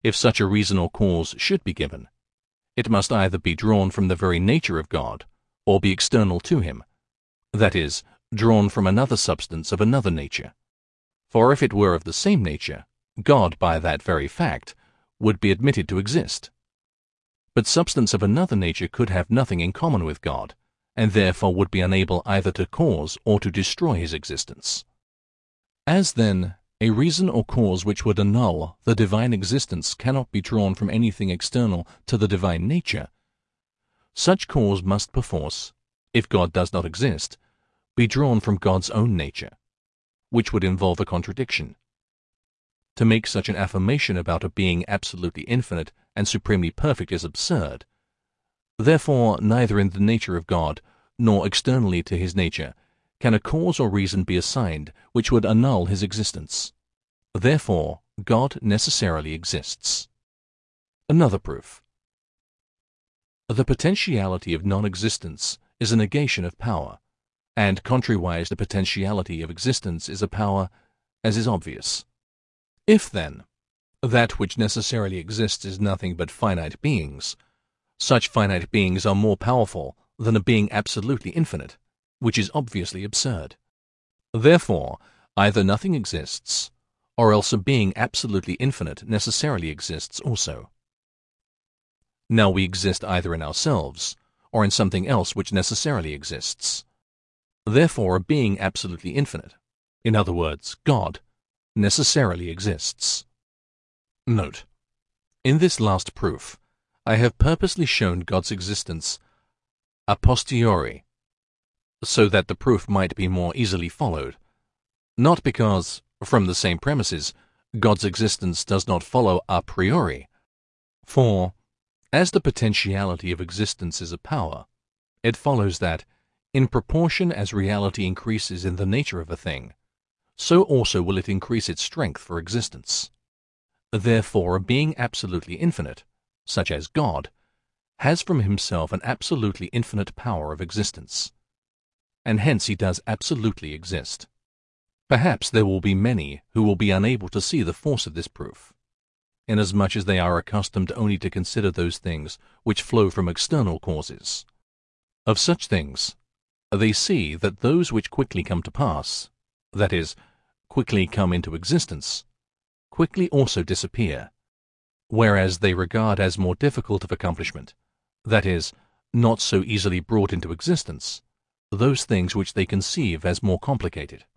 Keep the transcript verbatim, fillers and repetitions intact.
if such a reason or cause should be given, it must either be drawn from the very nature of God, or be external to him, that is, drawn from another substance of another nature. For if it were of the same nature, God, by that very fact, would be admitted to exist. But substance of another nature could have nothing in common with God, and therefore would be unable either to cause or to destroy his existence. As, then, a reason or cause which would annul the divine existence cannot be drawn from anything external to the divine nature, such cause must perforce, if God does not exist, be drawn from God's own nature, which would involve a contradiction. To make such an affirmation about a being absolutely infinite and supremely perfect is absurd. Therefore, neither in the nature of God, nor externally to his nature, can a cause or reason be assigned which would annul his existence. Therefore, God necessarily exists. Another proof. The potentiality of non-existence is a negation of power, and contrariwise the potentiality of existence is a power, as is obvious. If, then, that which necessarily exists is nothing but finite beings, such finite beings are more powerful than a being absolutely infinite, which is obviously absurd. Therefore, either nothing exists, or else a being absolutely infinite necessarily exists also. Now we exist either in ourselves, or in something else which necessarily exists. Therefore a being absolutely infinite, in other words, God, necessarily exists. Note: in this last proof, I have purposely shown God's existence a posteriori, so that the proof might be more easily followed, not because, from the same premises, God's existence does not follow a priori, for, as the potentiality of existence is a power, it follows that, in proportion as reality increases in the nature of a thing, so also will it increase its strength for existence. Therefore a being absolutely infinite, such as God, has from himself an absolutely infinite power of existence, and hence he does absolutely exist. Perhaps there will be many who will be unable to see the force of this proof, inasmuch as they are accustomed only to consider those things which flow from external causes. Of such things, they see that those which quickly come to pass, that is, quickly come into existence, quickly also disappear, whereas they regard as more difficult of accomplishment, that is, not so easily brought into existence, those things which they conceive as more complicated.